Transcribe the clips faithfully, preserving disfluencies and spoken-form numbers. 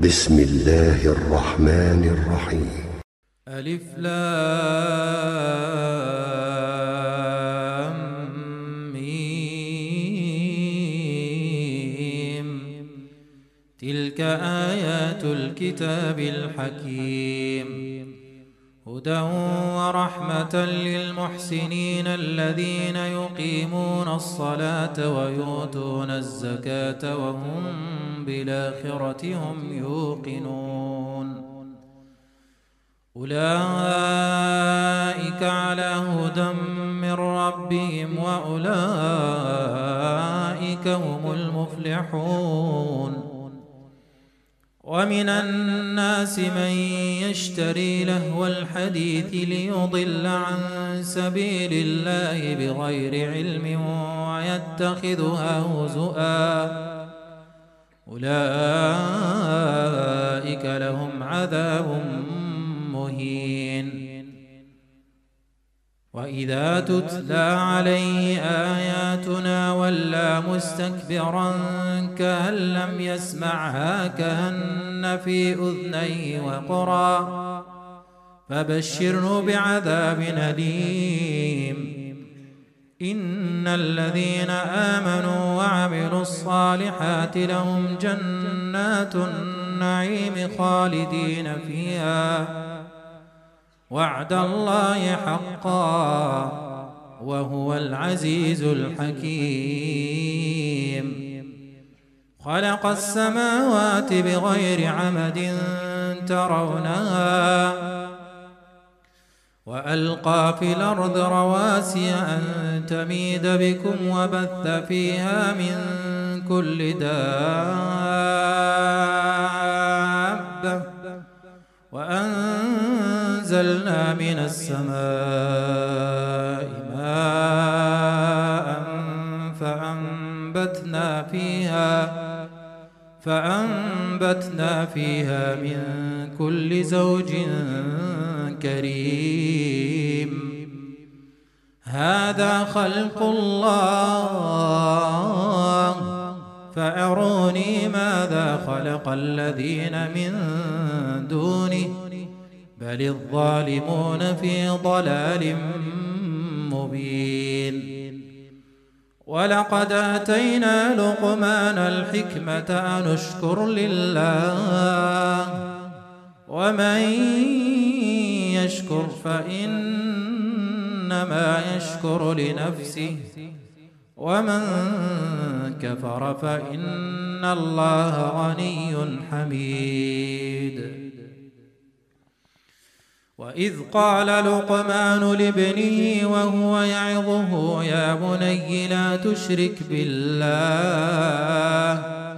بسم الله الرحمن الرحيم. ألف لام ميم. تلك آيات الكتاب الحكيم، هدى ورحمة للمحسنين الذين يقيمون الصلاة ويؤتون الزكاة وهم بالآخرة هم يوقنون. أولئك على هدى من ربهم وأولئك هم المفلحون. ومن الناس من يشتري لهو الحديث ليضل عن سبيل الله بغير علم ويتخذها هزؤا، أولئك لهم عذاب مهين. وإذا تتلى عليه آياتنا ولى مستكبرا كأن لم يسمعها كأن في أذنيه وقرا، فبشره بعذاب أليم. إن الذين آمنوا وعملوا الصالحات لهم جنات النعيم خالدين فيها، وعد الله حقا وهو العزيز الحكيم. خلق السماوات بغير عمد ترونها وألقى في الأرض رواسي أن تميد بكم وبث فيها من كل دابة، وأنزلنا من السماء ماء فأنبتنا فيها فأنبتنا فيها من كل زوج كريم. هذا خلق الله فأروني ماذا خلق الذين من دونه، بل الظالمون في ضلال مبين. ولقد آتينا لقمان الحكمة أن اشكر لله، ومن يشكر فإنما يشكر لنفسه، ومن كفر فإن الله غني حميد. وإذ قال لقمان لابنه وهو يعظه يا بني لا تشرك بالله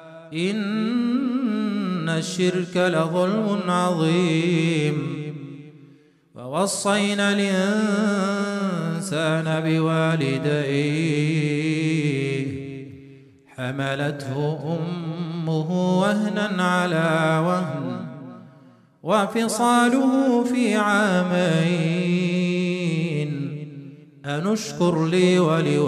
إن الشرك لظلم عظيم. ووصينا الإنسان بوالديه حملته أمه وهنا على وهن وفصاله في عامين أن اشكر لي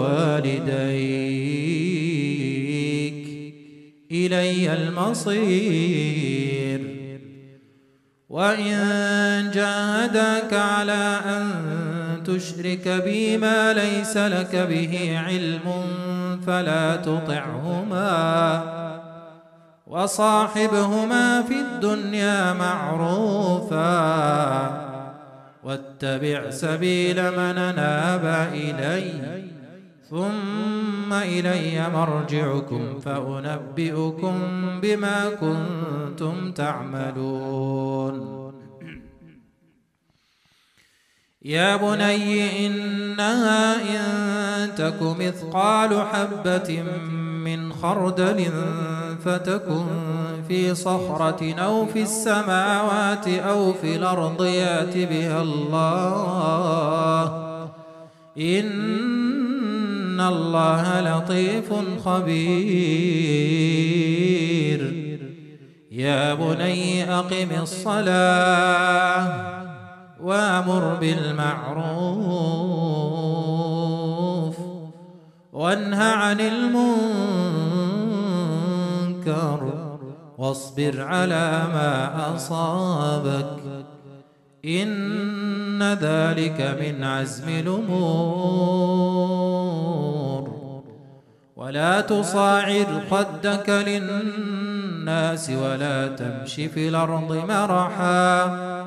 ولوالديك إلي المصير. وإن جاهداك على أن تشرك بي ما ليس لك به علم فلا تطعهما، وصاحبهما في الدنيا معروفا، واتبع سبيل من أناب إلي ثم إلي مرجعكم فأنبئكم بما كنتم تعملون. يا بني إنها إن تك مثقال حبة من خردل فتكن في صخرة أو في السماوات أو في الأرض يأت بها الله، إن الله لطيف خبير. يا بني أقم الصلاة وأمر بالمعروف وانه عن المنكر واصبر على ما أصابك إن ذلك من عزم الأمور. ولا تصاعر خدك للناس ولا تمش في الأرض مرحا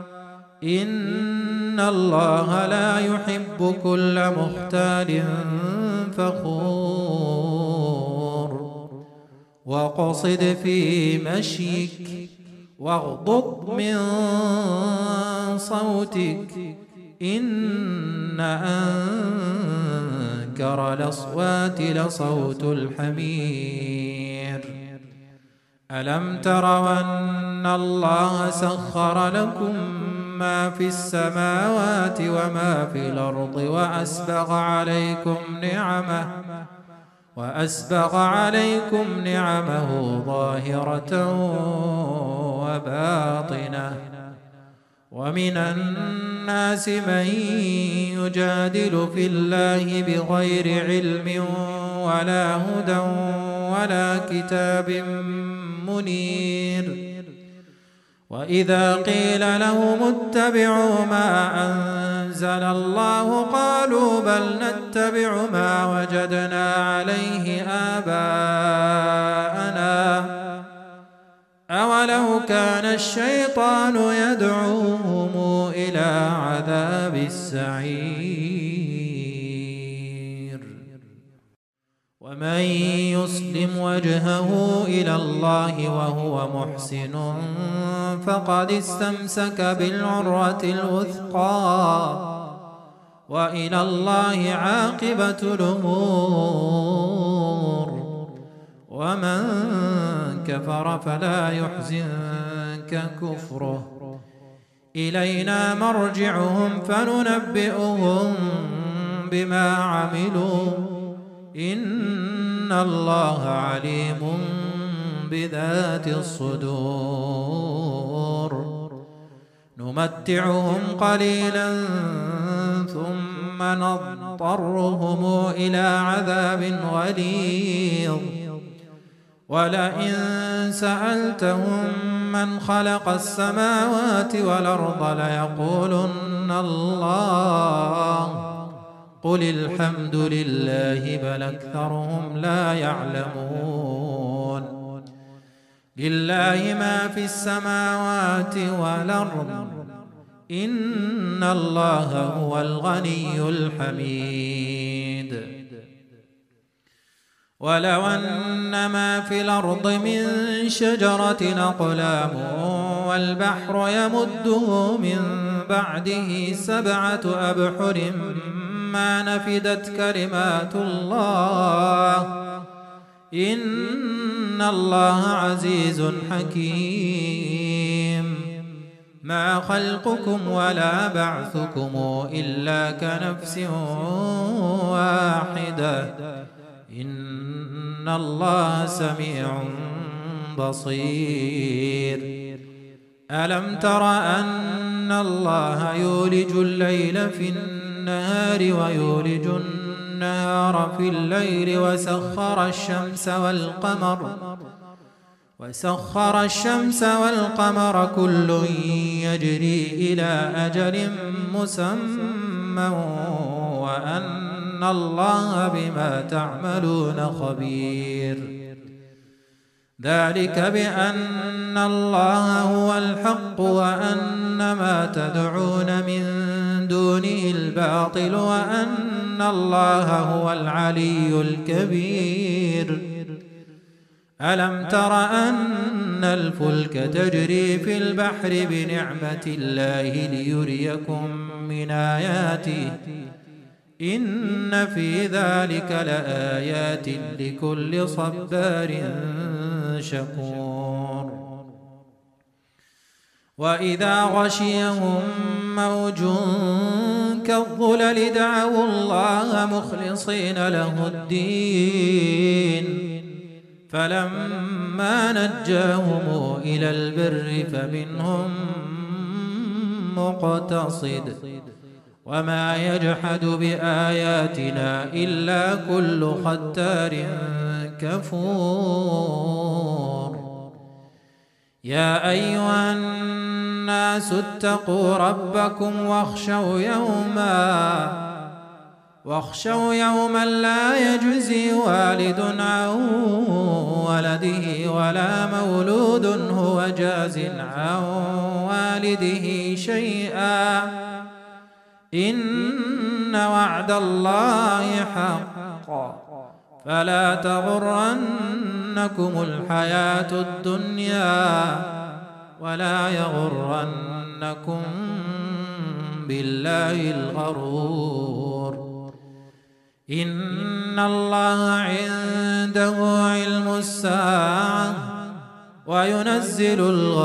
إن الله لا يحب كل مختال فخور. وقصد في مشيك واغضض من صوتك إن أنكر الأصوات لصوت الحمير. ألم تروا أن الله سخر لكم ما في السماوات وما في الأرض وأسبغ عليكم نعمه وأسبغ عليكم نعمه ظاهرة وباطنة. ومن الناس من يجادل في الله بغير علم ولا هدى ولا كتاب منير. وإذا قيل لهم اتبعوا ما أنزل الله قالوا بل نتبع ما وجدنا عليه آباءنا أولو كان الشيطان يدعوهم إلى عذاب السعير. ومن يسلم وجهه إلى الله وهو محسن فقد استمسك بالعروة الوثقى وإلى الله عاقبة الأمور. ومن كفر فلا يحزنك كفره إلينا مرجعهم فننبئهم بما عملوا إن الله عليم بذات الصدور. نمتعهم قليلا ثم نضطرهم إلى عذاب غليظ. ولئن سألتهم من خلق السماوات والأرض ليقولن الله قل الحمد لله بل أكثرهم لا يعلمون. لله ما في السماوات والأرض إن الله هو الغني الحميد. ولو أن ما في الأرض من شجرة أقلام والبحر يمده من بعده سبعة أبحر ما نفدت كلمات الله إن الله عزيز حكيم. ما خلقكم ولا بعثكم إلا كنفس واحدة إن الله سميع بصير. ألم تر أن الله يولج الليل في النهار ويولج النهار في الليل وسخر الشمس والقمر وسخر الشمس والقمر كل يجري إلى أجل مسمى وأن الله بما تعملون خبير. ذلك بأن الله هو الحق وأن ما تدعون من دونه الباطل وأن الله هو العلي الكبير. ألم تر أن الفلك تجري في البحر بنعمة الله ليريكم من آياته إن في ذلك لآيات لكل صبار شكور. وإذا غشيهم موج كالظلل دعوا الله مخلصين له الدين فلما نجاهم إلى البر فمنهم مقتصد وما يجحد بآياتنا إلا كل ختار كفور. يا أيها الناس اتقوا ربكم واخشوا يوما واخشوا يوما لا يجزي والد عن ولده ولا مولود هو جاز عن والده شيئا إن وعد الله حق فلا تغرنكم الحياة الدنيا ولا يغرنكم بالله الغرور إن الله عنده علم الساعة وينزل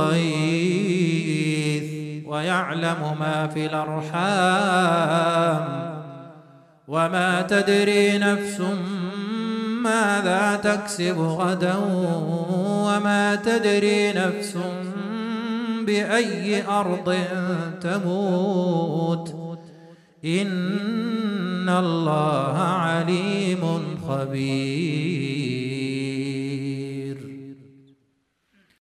الغيث ويعلم ما في الأرحام وما تدري نفس ماذا تكسب غدا وما تدري نفس بأي أرض تموت إن الله عليم خبير.